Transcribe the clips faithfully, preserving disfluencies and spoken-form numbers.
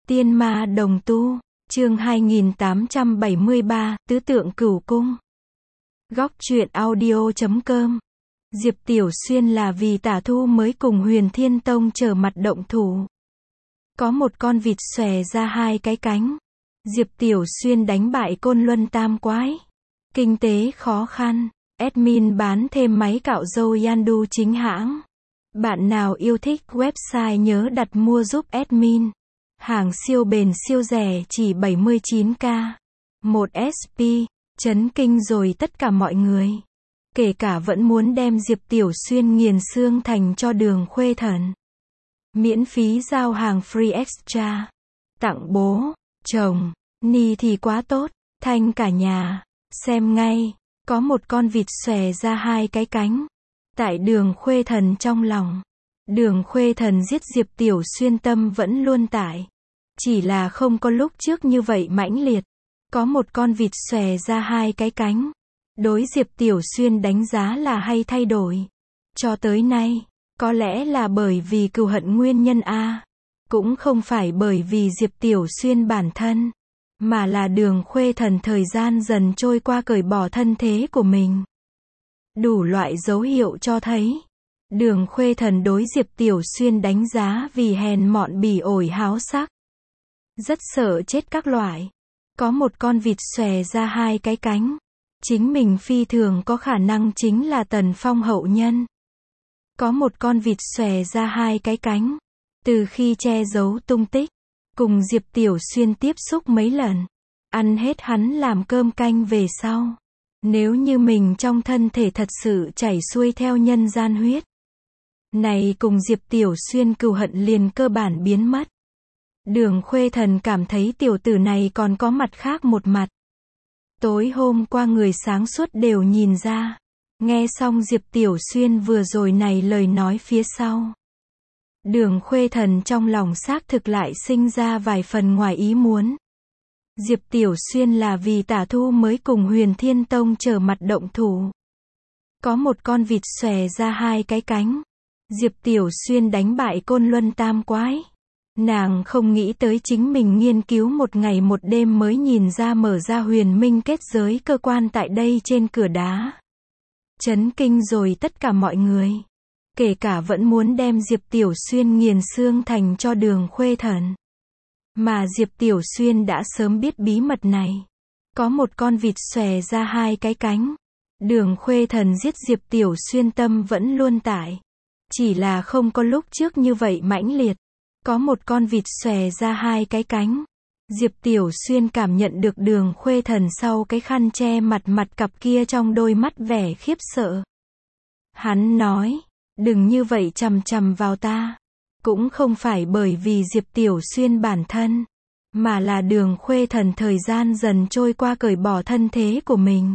Tiên ma đồng tu, chương hai nghìn tám trăm bảy mươi ba, tứ tượng cửu cung. Góc truyện audio chấm com. Diệp Tiểu Xuyên là vì Tả Thu mới cùng Huyền Thiên Tông trở mặt động thủ. Có một con vịt xòe ra hai cái cánh. Diệp Tiểu Xuyên đánh bại Côn Luân Tam Quái. Kinh tế khó khăn. Admin bán thêm máy cạo râu Yandu chính hãng. Bạn nào yêu thích website nhớ đặt mua giúp admin. Hàng siêu bền siêu rẻ chỉ bảy mươi chín k. một ét pê, chấn kinh rồi tất cả mọi người. Kể cả vẫn muốn đem Diệp Tiểu Xuyên nghiền xương thành cho Đường Khuê Thần. Miễn phí giao hàng free extra. Tặng bố, chồng, ni thì quá tốt, thanh cả nhà. Xem ngay, có một con vịt xòe ra hai cái cánh. Tại Đường Khuê Thần trong lòng. Đường Khuê Thần giết Diệp Tiểu Xuyên tâm vẫn luôn tại. Chỉ là không có lúc trước như vậy mãnh liệt. Có một con vịt xòe ra hai cái cánh. Đối Diệp Tiểu Xuyên đánh giá là hay thay đổi. Cho tới nay, có lẽ là bởi vì cừu hận nguyên nhân A. Cũng không phải bởi vì Diệp Tiểu Xuyên bản thân. Mà là Đường Khuê Thần thời gian dần trôi qua cởi bỏ thân thế của mình. Đủ loại dấu hiệu cho thấy. Đường Khuê Thần đối Diệp Tiểu Xuyên đánh giá vì hèn mọn bỉ ổi háo sắc. Rất sợ chết các loại. Có một con vịt xòe ra hai cái cánh. Chính mình phi thường có khả năng chính là Tần Phong hậu nhân. Có một con vịt xòe ra hai cái cánh. Từ khi che giấu tung tích, cùng Diệp Tiểu Xuyên tiếp xúc mấy lần, ăn hết hắn làm cơm canh về sau. Nếu như mình trong thân thể thật sự chảy xuôi theo nhân gian huyết, này cùng Diệp Tiểu Xuyên cừu hận liền cơ bản biến mất. Đường Khuê Thần cảm thấy tiểu tử này còn có mặt khác một mặt. Tối hôm qua người sáng suốt đều nhìn ra. Nghe xong Diệp Tiểu Xuyên vừa rồi này lời nói phía sau. Đường Khuê Thần trong lòng xác thực lại sinh ra vài phần ngoài ý muốn. Diệp Tiểu Xuyên là vì Tả Thu mới cùng Huyền Thiên Tông trở mặt động thủ. Có một con vịt xòe ra hai cái cánh. Diệp Tiểu Xuyên đánh bại Côn Luân Tam Quái. Nàng không nghĩ tới chính mình nghiên cứu một ngày một đêm mới nhìn ra mở ra huyền minh kết giới cơ quan tại đây trên cửa đá. Chấn kinh rồi tất cả mọi người. Kể cả vẫn muốn đem Diệp Tiểu Xuyên nghiền xương thành cho Đường Khuê Thần. Mà Diệp Tiểu Xuyên đã sớm biết bí mật này. Có một con vịt xòe ra hai cái cánh. Đường Khuê Thần giết Diệp Tiểu Xuyên tâm vẫn luôn tại. Chỉ là không có lúc trước như vậy mãnh liệt. Có một con vịt xòe ra hai cái cánh. Diệp Tiểu Xuyên cảm nhận được Đường Khuê Thần sau cái khăn che mặt mặt cặp kia trong đôi mắt vẻ khiếp sợ. Hắn nói, đừng như vậy chằm chằm vào ta. Cũng không phải bởi vì Diệp Tiểu Xuyên bản thân, mà là Đường Khuê Thần thời gian dần trôi qua cởi bỏ thân thế của mình.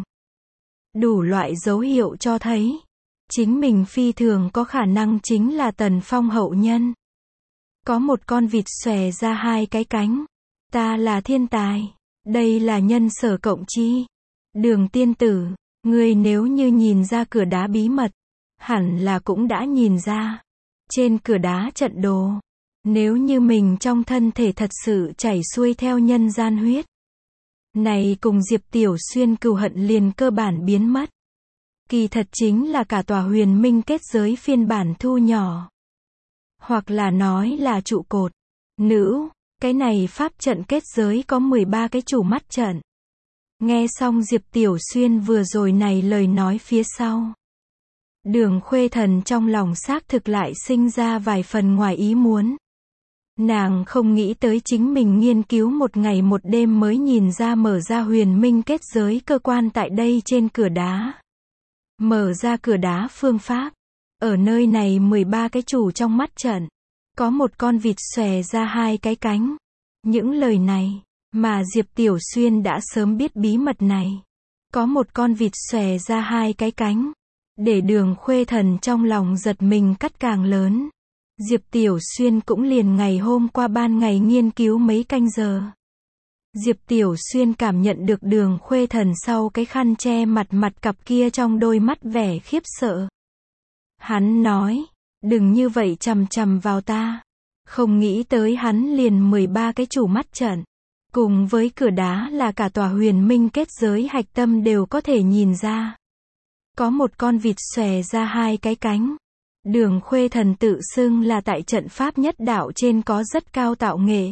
Đủ loại dấu hiệu cho thấy, chính mình phi thường có khả năng chính là Tần Phong hậu nhân. Có một con vịt xòe ra hai cái cánh. Ta là thiên tài. Đây là nhân sở cộng chi. Đường tiên tử, ngươi nếu như nhìn ra cửa đá bí mật, hẳn là cũng đã nhìn ra. Trên cửa đá trận đồ, nếu như mình trong thân thể thật sự chảy xuôi theo nhân gian huyết, này cùng Diệp Tiểu Xuyên cừu hận liền cơ bản biến mất. Kỳ thật chính là cả tòa huyền minh kết giới phiên bản thu nhỏ. Hoặc là nói là trụ cột. Nữ, cái này pháp trận kết giới có mười ba cái chủ mắt trận. Nghe xong Diệp Tiểu Xuyên vừa rồi này lời nói phía sau. Đường Khuê Thần trong lòng xác thực lại sinh ra vài phần ngoài ý muốn. Nàng không nghĩ tới chính mình nghiên cứu một ngày một đêm mới nhìn ra mở ra huyền minh kết giới cơ quan tại đây trên cửa đá. Mở ra cửa đá phương pháp. Ở nơi này mười ba cái chủ trong mắt trận. Có một con vịt xòe ra hai cái cánh. Những lời này, mà Diệp Tiểu Xuyên đã sớm biết bí mật này. Có một con vịt xòe ra hai cái cánh. Để Đường Khuê Thần trong lòng giật mình cắt càng lớn. Diệp Tiểu Xuyên cũng liền ngày hôm qua ban ngày nghiên cứu mấy canh giờ. Diệp Tiểu Xuyên cảm nhận được Đường Khuê Thần sau cái khăn che mặt mặt cặp kia trong đôi mắt vẻ khiếp sợ. Hắn nói, đừng như vậy chằm chằm vào ta. Không nghĩ tới hắn liền mười ba cái chủ mắt trận. Cùng với cửa đá là cả tòa huyền minh kết giới hạch tâm đều có thể nhìn ra. Có một con vịt xòe ra hai cái cánh. Đường Khuê Thần tự xưng là tại trận pháp nhất đạo trên có rất cao tạo nghệ.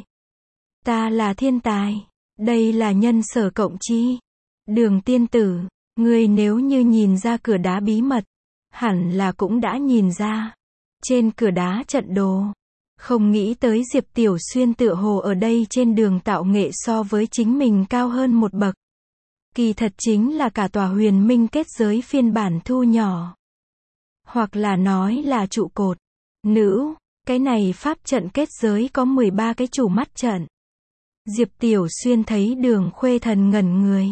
Ta là thiên tài. Đây là nhân sở cộng chi. Đường tiên tử, ngươi nếu như nhìn ra cửa đá bí mật, hẳn là cũng đã nhìn ra. Trên cửa đá trận đồ. Không nghĩ tới Diệp Tiểu Xuyên tựa hồ ở đây trên đường tạo nghệ so với chính mình cao hơn một bậc. Kỳ thật chính là cả tòa huyền minh kết giới phiên bản thu nhỏ. Hoặc là nói là trụ cột. Nữ, cái này pháp trận kết giới có mười ba cái chủ mắt trận. Diệp Tiểu Xuyên thấy Đường Khuê Thần ngẩn người.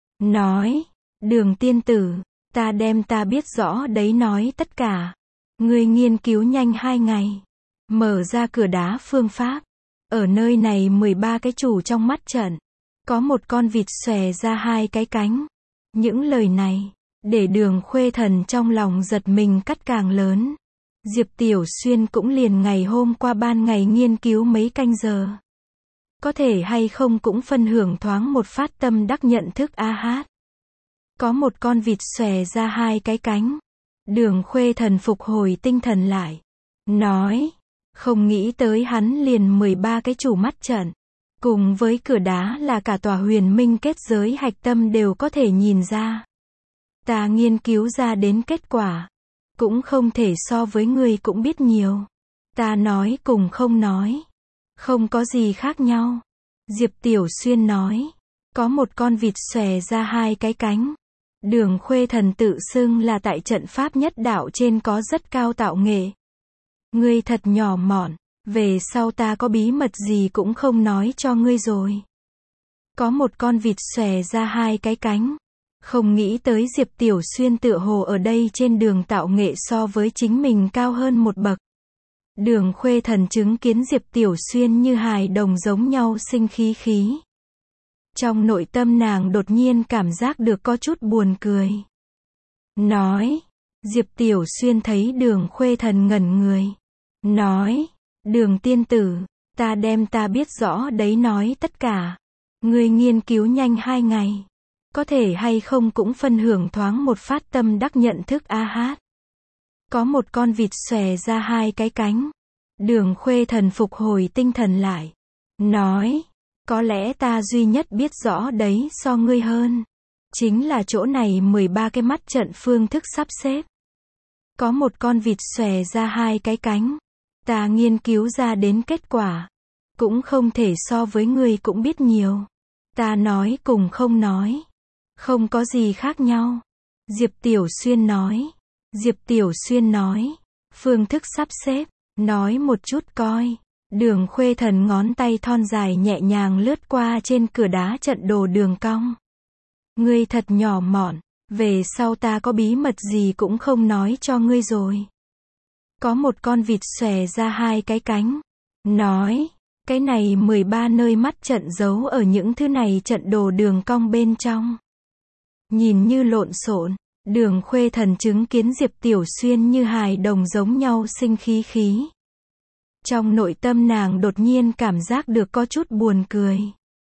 Nói, Đường tiên tử, ta đem ta biết rõ đấy nói tất cả. Ngươi nghiên cứu nhanh hai ngày. Mở ra cửa đá phương pháp. Ở nơi này mười ba cái chủ trong mắt trận. Có một con vịt xòe ra hai cái cánh. Những lời này, để Đường Khuê Thần trong lòng giật mình cắt càng lớn. Diệp Tiểu Xuyên cũng liền ngày hôm qua ban ngày nghiên cứu mấy canh giờ. Có thể hay không cũng phân hưởng thoáng một phát tâm đắc nhận thức a hát. Có một con vịt xòe ra hai cái cánh. Đường Khuê Thần phục hồi tinh thần lại. Nói, không nghĩ tới hắn liền mười ba cái chủ mắt trận. Cùng với cửa đá là cả tòa huyền minh kết giới hạch tâm đều có thể nhìn ra. Ta nghiên cứu ra đến kết quả. Cũng không thể so với ngươi cũng biết nhiều. Ta nói cùng không nói. Không có gì khác nhau. Diệp Tiểu Xuyên nói. Có một con vịt xòe ra hai cái cánh. Đường Khuê Thần tự xưng là tại trận pháp nhất đạo trên có rất cao tạo nghệ. Ngươi thật nhỏ mọn. Về sau ta có bí mật gì cũng không nói cho ngươi rồi. Có một con vịt xòe ra hai cái cánh. Không nghĩ tới Diệp Tiểu Xuyên tựa hồ ở đây trên đường tạo nghệ so với chính mình cao hơn một bậc. Đường Khuê Thần chứng kiến Diệp Tiểu Xuyên như hài đồng giống nhau sinh khí khí. Trong nội tâm nàng đột nhiên cảm giác được có chút buồn cười. Nói, Diệp Tiểu Xuyên thấy Đường Khuê Thần ngẩn người. Nói, Đường tiên tử, ta đem ta biết rõ đấy nói tất cả. Ngươi nghiên cứu nhanh hai ngày. Có thể hay không cũng phân hưởng thoáng một phát tâm đắc nhận thức a hát. Có một con vịt xòe ra hai cái cánh. Đường Khuê Thần phục hồi tinh thần lại. Nói, có lẽ ta duy nhất biết rõ đấy so ngươi hơn. Chính là chỗ này mười ba cái mắt trận phương thức sắp xếp. Có một con vịt xòe ra hai cái cánh. Ta nghiên cứu ra đến kết quả. Cũng không thể so với ngươi cũng biết nhiều. Ta nói cùng không nói. Không có gì khác nhau. Diệp Tiểu Xuyên nói. Diệp Tiểu Xuyên nói. Phương thức sắp xếp. Nói một chút coi. Đường Khuê Thần ngón tay thon dài nhẹ nhàng lướt qua trên cửa đá trận đồ đường cong. Ngươi thật nhỏ mọn. Về sau ta có bí mật gì cũng không nói cho ngươi rồi. Có một con vịt xòe ra hai cái cánh. Nói, cái này mười ba nơi mắt trận giấu ở những thứ này trận đồ đường cong bên trong. Nhìn như lộn xộn, Đường Khuê Thần chứng kiến Diệp Tiểu Xuyên như hài đồng giống nhau sinh khí khí. Trong nội tâm nàng đột nhiên cảm giác được có chút buồn cười.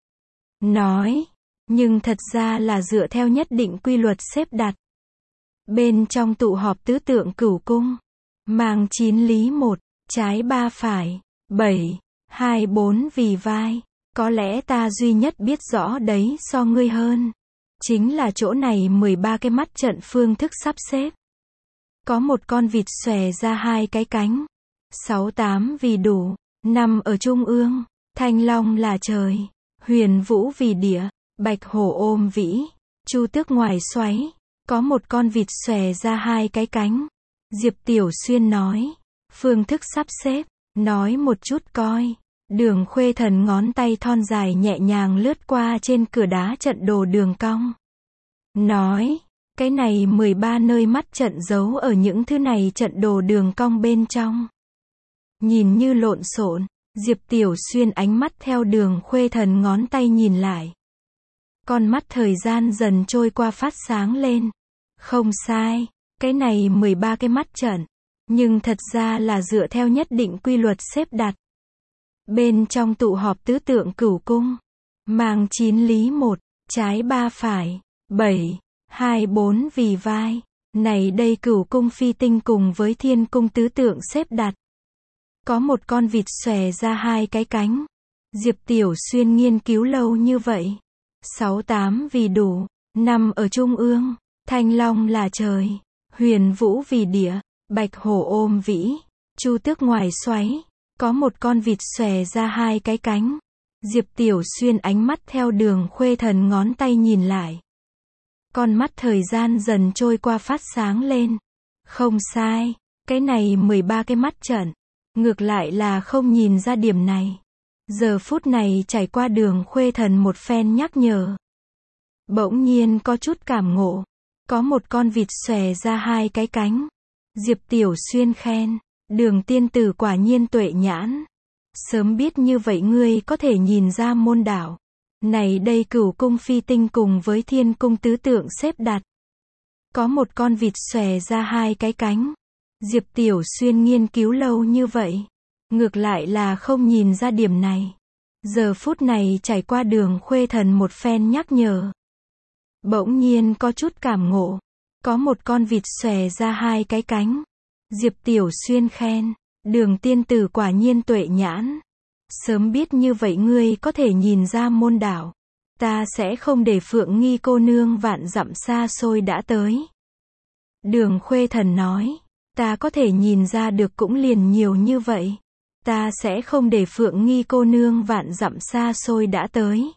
Nói, nhưng thật ra là dựa theo nhất định quy luật xếp đặt. Bên trong tụ họp tứ tượng cửu cung. Mang chín lý một, trái ba phải, bảy, hai bốn vì vai. Có lẽ ta duy nhất biết rõ đấy so ngươi hơn. Chính là chỗ này mười ba cái mắt trận phương thức sắp xếp. Có một con vịt xòe ra hai cái cánh. Sáu tám vì đủ, năm ở trung ương. Thanh long là trời, huyền vũ vì địa, bạch hổ ôm vĩ, chu tước ngoài xoáy. Có một con vịt xòe ra hai cái cánh. Diệp Tiểu Xuyên nói. Phương thức sắp xếp. Nói một chút coi. Đường Khuê Thần ngón tay thon dài nhẹ nhàng lướt qua trên cửa đá trận đồ đường cong. Nói, cái này mười ba nơi mắt trận giấu ở những thứ này trận đồ đường cong bên trong. Nhìn như lộn xộn, Diệp Tiểu Xuyên ánh mắt theo Đường Khuê Thần ngón tay nhìn lại. Con mắt thời gian dần trôi qua phát sáng lên. Không sai, cái này mười ba cái mắt trận. Nhưng thật ra là dựa theo nhất định quy luật xếp đặt. Bên trong tụ họp tứ tượng cửu cung. Mang chín lý một, trái ba phải, bảy, hai bốn vì vai. Này đây cửu cung phi tinh cùng với thiên cung tứ tượng xếp đặt. Có một con vịt xòe ra hai cái cánh. Diệp Tiểu Xuyên nghiên cứu lâu như vậy. Sáu tám vì đủ. Năm ở trung ương. Thanh long là trời. Huyền vũ vì địa. Bạch hổ ôm vĩ. Chu tước ngoài xoáy. Có một con vịt xòe ra hai cái cánh. Diệp Tiểu Xuyên ánh mắt theo Đường Khuê Thần ngón tay nhìn lại. Con mắt thời gian dần trôi qua phát sáng lên. Không sai. Cái này mười ba cái mắt trận. Ngược lại là không nhìn ra điểm này. Giờ phút này trải qua Đường Khuê Thần một phen nhắc nhở. Bỗng nhiên có chút cảm ngộ. Có một con vịt xòe ra hai cái cánh. Diệp Tiểu Xuyên khen. Đường tiên tử quả nhiên tuệ nhãn. Sớm biết như vậy ngươi có thể nhìn ra môn đạo. Này đây cửu cung phi tinh cùng với thiên cung tứ tượng xếp đặt. Có một con vịt xòe ra hai cái cánh. Diệp Tiểu Xuyên nghiên cứu lâu như vậy. Ngược lại là không nhìn ra điểm này. Giờ phút này trải qua Đường Khuê Thần một phen nhắc nhở. Bỗng nhiên có chút cảm ngộ. Có một con vịt xòe ra hai cái cánh. Diệp Tiểu Xuyên khen. Đường tiên tử quả nhiên tuệ nhãn. Sớm biết như vậy ngươi có thể nhìn ra môn đạo. Ta sẽ không để Phượng Nghi cô nương vạn dặm xa xôi đã tới. Đường Khuê Thần nói. Ta có thể nhìn ra được cũng liền nhiều như vậy. Ta sẽ không để Phượng Nghi cô nương vạn dặm xa xôi đã tới.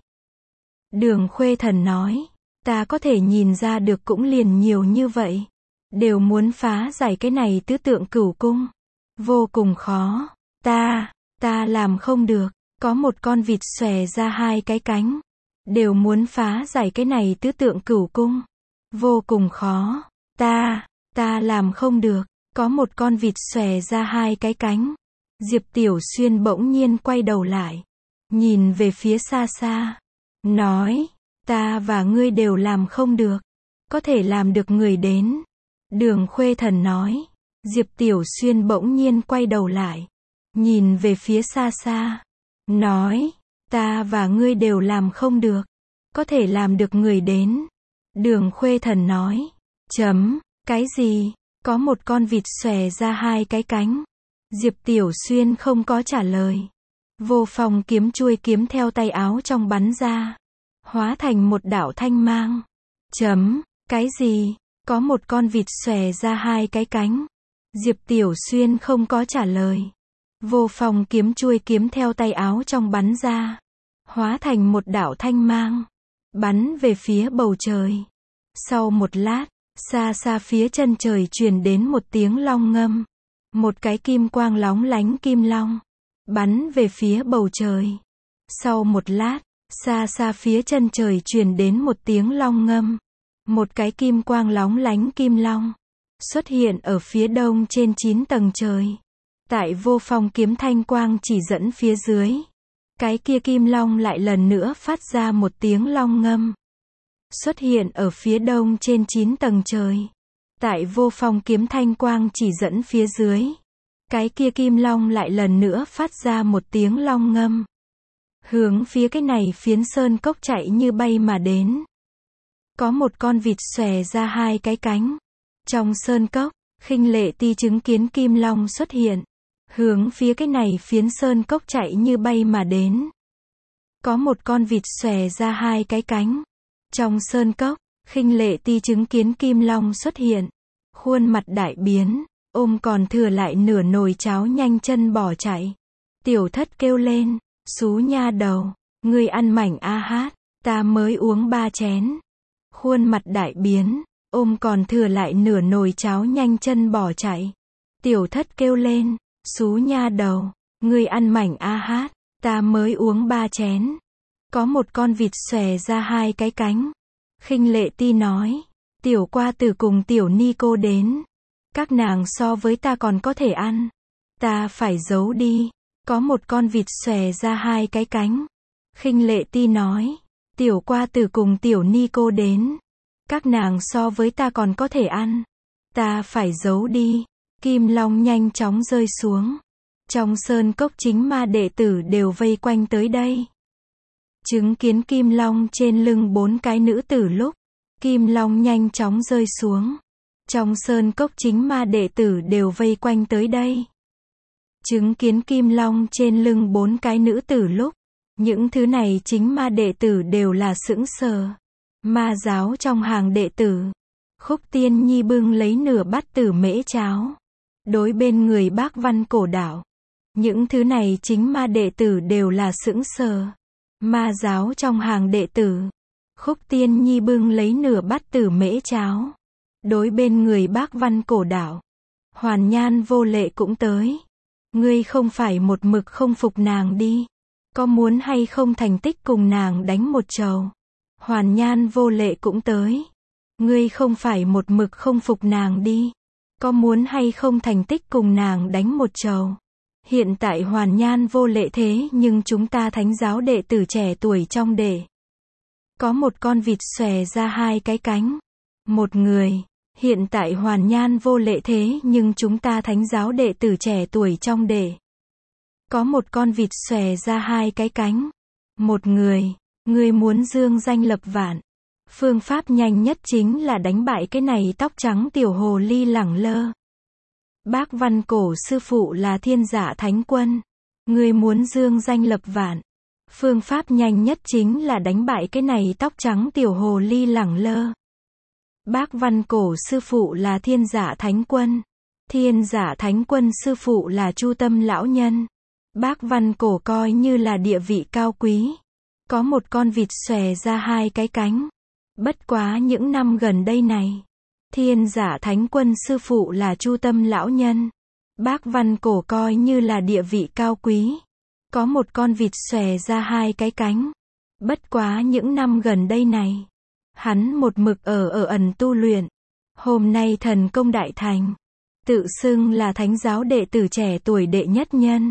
Đường Khuê Thần nói. Ta có thể nhìn ra được cũng liền nhiều như vậy. Đều muốn phá giải cái này tứ tượng cửu cung. Vô cùng khó. Ta, ta làm không được. Có một con vịt xòe ra hai cái cánh. Đều muốn phá giải cái này tứ tượng cửu cung. Vô cùng khó. Ta, ta làm không được. Có một con vịt xòe ra hai cái cánh. Diệp Tiểu Xuyên bỗng nhiên quay đầu lại. Nhìn về phía xa xa. Nói, ta và ngươi đều làm không được. Có thể làm được người đến. Đường Khuê Thần nói. Diệp Tiểu Xuyên bỗng nhiên quay đầu lại. Nhìn về phía xa xa. Nói, ta và ngươi đều làm không được. Có thể làm được người đến. Đường Khuê Thần nói. Chấm, cái gì? Có một con vịt xòe ra hai cái cánh. Diệp Tiểu Xuyên không có trả lời. Vô Phong kiếm chuôi kiếm theo tay áo trong bắn ra. Hóa thành một đạo thanh mang. Chấm, cái gì? Có một con vịt xòe ra hai cái cánh. Diệp Tiểu Xuyên không có trả lời. Vô Phong kiếm chuôi kiếm theo tay áo trong bắn ra. Hóa thành một đạo thanh mang. Bắn về phía bầu trời. Sau một lát, xa xa phía chân trời truyền đến một tiếng long ngâm. Một cái kim quang lóng lánh kim long. Bắn về phía bầu trời. Sau một lát, xa xa phía chân trời truyền đến một tiếng long ngâm. Một cái kim quang lóng lánh kim long. Xuất hiện ở phía đông trên chín tầng trời. Tại Vô Phong kiếm thanh quang chỉ dẫn phía dưới. Cái kia kim long lại lần nữa phát ra một tiếng long ngâm. Xuất hiện ở phía đông trên chín tầng trời. Tại Vô Phong kiếm thanh quang chỉ dẫn phía dưới. Cái kia kim long lại lần nữa phát ra một tiếng long ngâm. Hướng phía cái này phiến sơn cốc chạy như bay mà đến. Có một con vịt xòe ra hai cái cánh. Trong sơn cốc, Khinh Lệ Ti chứng kiến kim long xuất hiện. Hướng phía cái này phiến sơn cốc chạy như bay mà đến. Có một con vịt xòe ra hai cái cánh. Trong sơn cốc, Khinh Lệ Ti chứng kiến kim long xuất hiện. Khuôn mặt đại biến, ôm còn thừa lại nửa nồi cháo nhanh chân bỏ chạy. Tiểu Thất kêu lên, xú nha đầu, ngươi ăn mảnh a hát, ta mới uống ba chén. Khuôn mặt đại biến, ôm còn thừa lại nửa nồi cháo nhanh chân bỏ chạy. Tiểu Thất kêu lên, xú nha đầu, ngươi ăn mảnh a hát, ta mới uống ba chén. Có một con vịt xòe ra hai cái cánh. Khinh Lệ Ti nói, tiểu qua tử cùng tiểu ni cô đến. Các nàng so với ta còn có thể ăn. Ta phải giấu đi. Có một con vịt xòe ra hai cái cánh. Khinh Lệ Ti nói, tiểu qua tử cùng tiểu ni cô đến. Các nàng so với ta còn có thể ăn. Ta phải giấu đi. Kim long nhanh chóng rơi xuống. Trong sơn cốc chính ma đệ tử đều vây quanh tới đây. Chứng kiến kim long trên lưng bốn cái nữ tử lúc, kim long nhanh chóng rơi xuống. Trong sơn cốc chính ma đệ tử đều vây quanh tới đây. Chứng kiến kim long trên lưng bốn cái nữ tử lúc, những thứ này chính ma đệ tử đều là sững sờ. Ma giáo trong hàng đệ tử, Khúc Tiên Nhi bưng lấy nửa bát tử mễ cháo, đối bên người Bác Văn Cổ đạo. Những thứ này chính ma đệ tử đều là sững sờ. Ma giáo trong hàng đệ tử, Khúc Tiên Nhi bưng lấy nửa bát tử mễ cháo, đối bên người Bác Văn Cổ đạo. Hoàn Nhan Vô Lệ cũng tới. Ngươi không phải một mực không phục nàng đi. Có muốn hay không thành tích cùng nàng đánh một trầu? Hoàn Nhan Vô Lệ cũng tới. Ngươi không phải một mực không phục nàng đi. Có muốn hay không thành tích cùng nàng đánh một trầu? Hiện tại Hoàn Nhan Vô Lệ thế nhưng chúng ta thánh giáo đệ tử trẻ tuổi trong đệ. Có một con vịt xòe ra hai cái cánh. Một người. Hiện tại Hoàn Nhan Vô Lệ thế nhưng chúng ta thánh giáo đệ tử trẻ tuổi trong đệ. Có một con vịt xòe ra hai cái cánh. Một người. Người muốn dương danh lập vạn. Phương pháp nhanh nhất chính là đánh bại cái này tóc trắng tiểu hồ ly lẳng lơ. Bác Văn Cổ sư phụ là Thiên Giả Thánh Quân. Người muốn dương danh lập vạn. Phương pháp nhanh nhất chính là đánh bại cái này tóc trắng tiểu hồ ly lẳng lơ. Bác Văn Cổ sư phụ là Thiên Giả Thánh Quân. Thiên Giả Thánh Quân sư phụ là Chu Tâm lão nhân. Bác Văn Cổ coi như là địa vị cao quý. Có một con vịt xòe ra hai cái cánh. Bất quá những năm gần đây này, Thiên Giả Thánh Quân sư phụ là Chu Tâm lão nhân. Bác Văn Cổ coi như là địa vị cao quý. Có một con vịt xòe ra hai cái cánh. Bất quá những năm gần đây này, hắn một mực ở ở ẩn tu luyện. Hôm nay thần công đại thành, tự xưng là thánh giáo đệ tử trẻ tuổi đệ nhất nhân.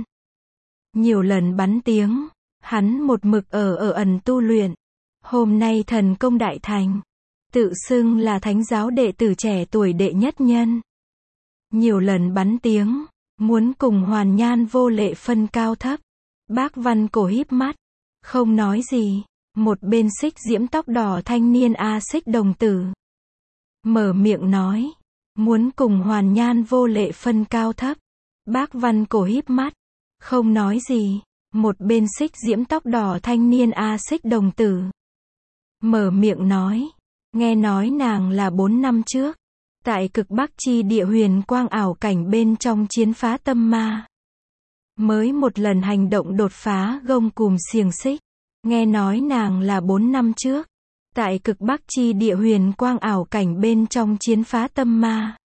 Nhiều lần bắn tiếng, hắn một mực ở ở ẩn tu luyện. Hôm nay thần công đại thành, tự xưng là thánh giáo đệ tử trẻ tuổi đệ nhất nhân. Nhiều lần bắn tiếng, muốn cùng Hoàn Nhan Vô Lệ phân cao thấp. Bác Văn Cổ híp mắt, không nói gì. Một bên Xích Diễm tóc đỏ thanh niên A Xích đồng tử mở miệng nói, muốn cùng Hoàn Nhan Vô Lệ phân cao thấp. Bác Văn Cổ híp mắt, không nói gì. Một bên Xích Diễm tóc đỏ thanh niên A Xích đồng tử mở miệng nói, nghe nói nàng là bốn năm trước, tại cực Bắc chi địa huyền quang ảo cảnh bên trong chiến phá tâm ma. Mới một lần hành động đột phá gông cùm xiềng xích. Nghe nói nàng là bốn năm trước, tại cực Bắc chi địa huyền quang ảo cảnh bên trong chiến phá tâm ma.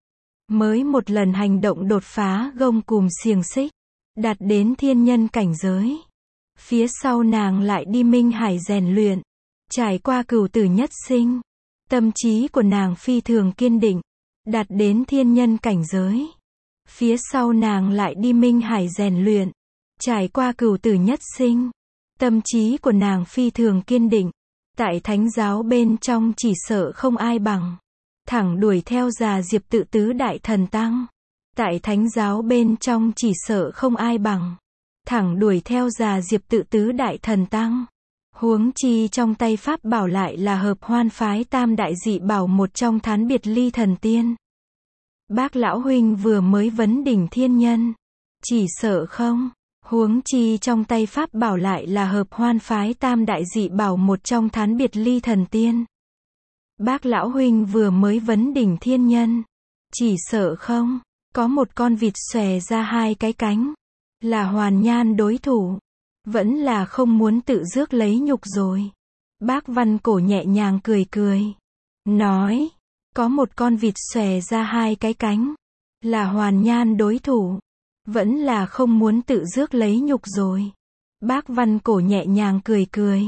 Mới một lần hành động đột phá gông cùm xiềng xích, đạt đến thiên nhân cảnh giới. Phía sau nàng lại đi Minh Hải rèn luyện, trải qua cửu tử nhất sinh. Tâm trí của nàng phi thường kiên định, đạt đến thiên nhân cảnh giới. Phía sau nàng lại đi Minh Hải rèn luyện, trải qua cửu tử nhất sinh. Tâm trí của nàng phi thường kiên định, tại thánh giáo bên trong chỉ sợ không ai bằng. Thẳng đuổi theo già Diệp Tự tứ đại thần tăng. Tại thánh giáo bên trong chỉ sợ không ai bằng. Thẳng đuổi theo già Diệp Tự tứ đại thần tăng. Huống chi trong tay pháp bảo lại là hợp hoan phái tam đại dị bảo một trong Thán Biệt Ly thần tiên. Bác lão huynh vừa mới vấn đỉnh thiên nhân, chỉ sợ không. Huống chi trong tay pháp bảo lại là hợp hoan phái tam đại dị bảo một trong Thán Biệt Ly thần tiên. Bác lão huynh vừa mới vấn đỉnh thiên nhân, chỉ sợ không. Có một con vịt xòe ra hai cái cánh, là Hoàn Nhan đối thủ. Vẫn là không muốn tự rước lấy nhục rồi. Bác Văn Cổ nhẹ nhàng cười cười, nói, có một con vịt xòe ra hai cái cánh, là Hoàn Nhan đối thủ. Vẫn là không muốn tự rước lấy nhục rồi. Bác Văn Cổ nhẹ nhàng cười cười,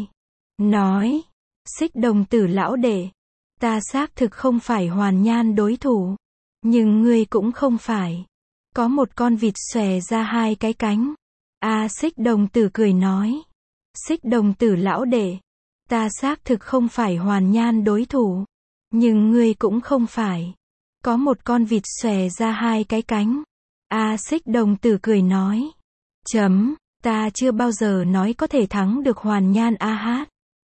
nói, Xích đồng tử lão đệ, ta xác thực không phải Hoàn Nhan đối thủ, nhưng ngươi cũng không phải. Có một con vịt xòe ra hai cái cánh. A Xích đồng tử cười nói, Xích đồng tử lão đệ, ta xác thực không phải Hoàn Nhan đối thủ, nhưng ngươi cũng không phải. Có một con vịt xòe ra hai cái cánh. A Xích đồng tử cười nói. Chấm, ta chưa bao giờ nói có thể thắng được Hoàn Nhan A Hát.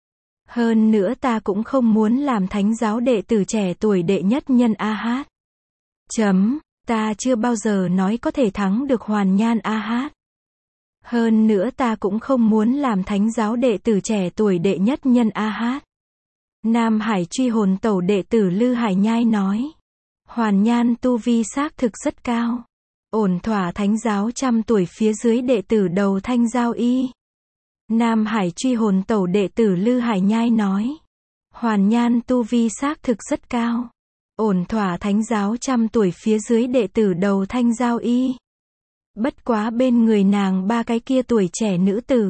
Hơn nữa ta cũng không muốn làm thánh giáo đệ tử trẻ tuổi đệ nhất nhân A Hát. Chấm, ta chưa bao giờ nói có thể thắng được Hoàn Nhan A Hát. Hơn nữa ta cũng không muốn làm thánh giáo đệ tử trẻ tuổi đệ nhất nhân A Hát. Nam Hải truy hồn tẩu đệ tử Lư Hải Nhai nói. Hoàn Nhan tu vi xác thực rất cao. Ổn thỏa thánh giáo trăm tuổi phía dưới đệ tử đầu Thanh Giao Y. Nam Hải truy hồn tẩu đệ tử Lư Hải Nhai nói. Hoàn Nhan tu vi xác thực rất cao. Ổn thỏa thánh giáo trăm tuổi phía dưới đệ tử đầu Thanh Giao Y. Bất quá bên người nàng ba cái kia tuổi trẻ nữ tử.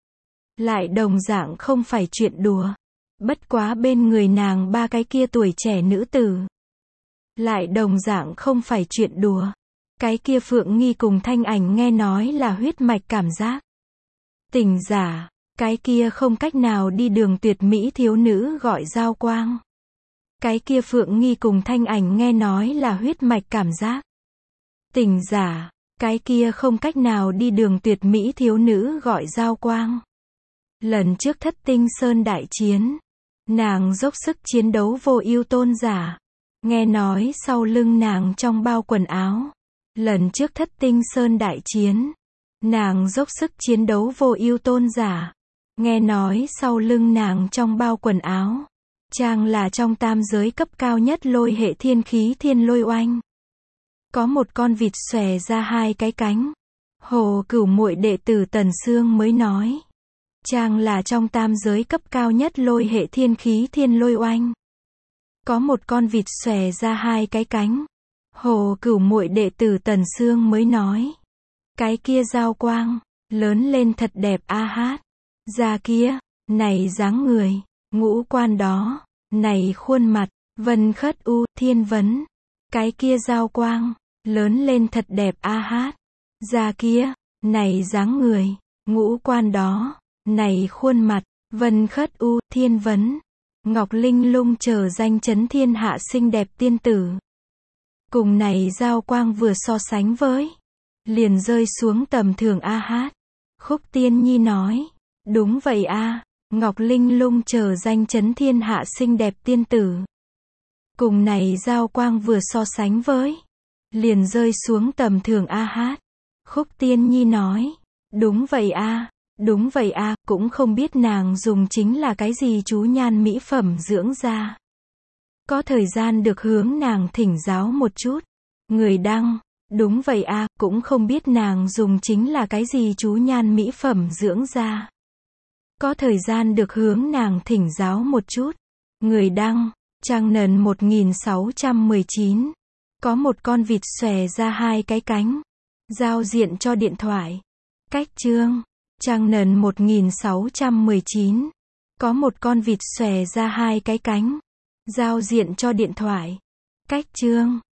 Lại đồng dạng không phải chuyện đùa. Bất quá bên người nàng ba cái kia tuổi trẻ nữ tử. Lại đồng dạng không phải chuyện đùa. Cái kia Phượng Nghi cùng Thanh Ảnh nghe nói là huyết mạch cảm giác. Tình giả, cái kia không cách nào đi đường tuyệt mỹ thiếu nữ gọi Giao Quang. Cái kia Phượng Nghi cùng Thanh Ảnh nghe nói là huyết mạch cảm giác. Tình giả, cái kia không cách nào đi đường tuyệt mỹ thiếu nữ gọi Giao Quang. Lần trước Thất Tinh Sơn đại chiến, nàng dốc sức chiến đấu vô ưu tôn giả. Nghe nói sau lưng nàng trong bao quần áo. Lần trước Thất Tinh Sơn đại chiến, nàng dốc sức chiến đấu vô ưu tôn giả. Nghe nói sau lưng nàng trong bao quần áo, chàng là trong tam giới cấp cao nhất lôi hệ thiên khí thiên lôi oanh. Có một con vịt xòe ra hai cái cánh. Hồ Cửu muội đệ tử Tần Sương mới nói. Chàng là trong tam giới cấp cao nhất lôi hệ thiên khí thiên lôi oanh. Có một con vịt xòe ra hai cái cánh. Hồ Cửu muội đệ tử Tần Sương mới nói. Cái kia Giao Quang, lớn lên thật đẹp A Hát. Da kia, này dáng người, ngũ quan đó, này khuôn mặt, Vân Khất U, Thiên Vấn. Cái kia Giao Quang, lớn lên thật đẹp A Hát. Da kia, này dáng người, ngũ quan đó, này khuôn mặt, Vân Khất U, Thiên Vấn. Ngọc Linh Lung chờ danh chấn thiên hạ xinh đẹp tiên tử. Cùng này Giao Quang vừa so sánh với, liền rơi xuống tầm thường A Hát. Khúc Tiên Nhi nói, đúng vậy a, Ngọc Linh Lung chờ danh chấn thiên hạ xinh đẹp tiên tử. Cùng này Giao Quang vừa so sánh với, liền rơi xuống tầm thường A Hát. Khúc Tiên Nhi nói, đúng vậy a, đúng vậy a, cũng không biết nàng dùng chính là cái gì chú nhan mỹ phẩm dưỡng da. Có thời gian được hướng nàng thỉnh giáo một chút. Người đăng, đúng vậy a, cũng không biết nàng dùng chính là cái gì chú nhan mỹ phẩm dưỡng da. Có thời gian được hướng nàng thỉnh giáo một chút. Người đăng, trang nần một nghìn sáu trăm mười chín. Có một con vịt xòe ra hai cái cánh. Giao diện cho điện thoại. Cách chương, trang nần một nghìn sáu trăm mười chín. Có một con vịt xòe ra hai cái cánh. Giao diện cho điện thoại. Cách chương.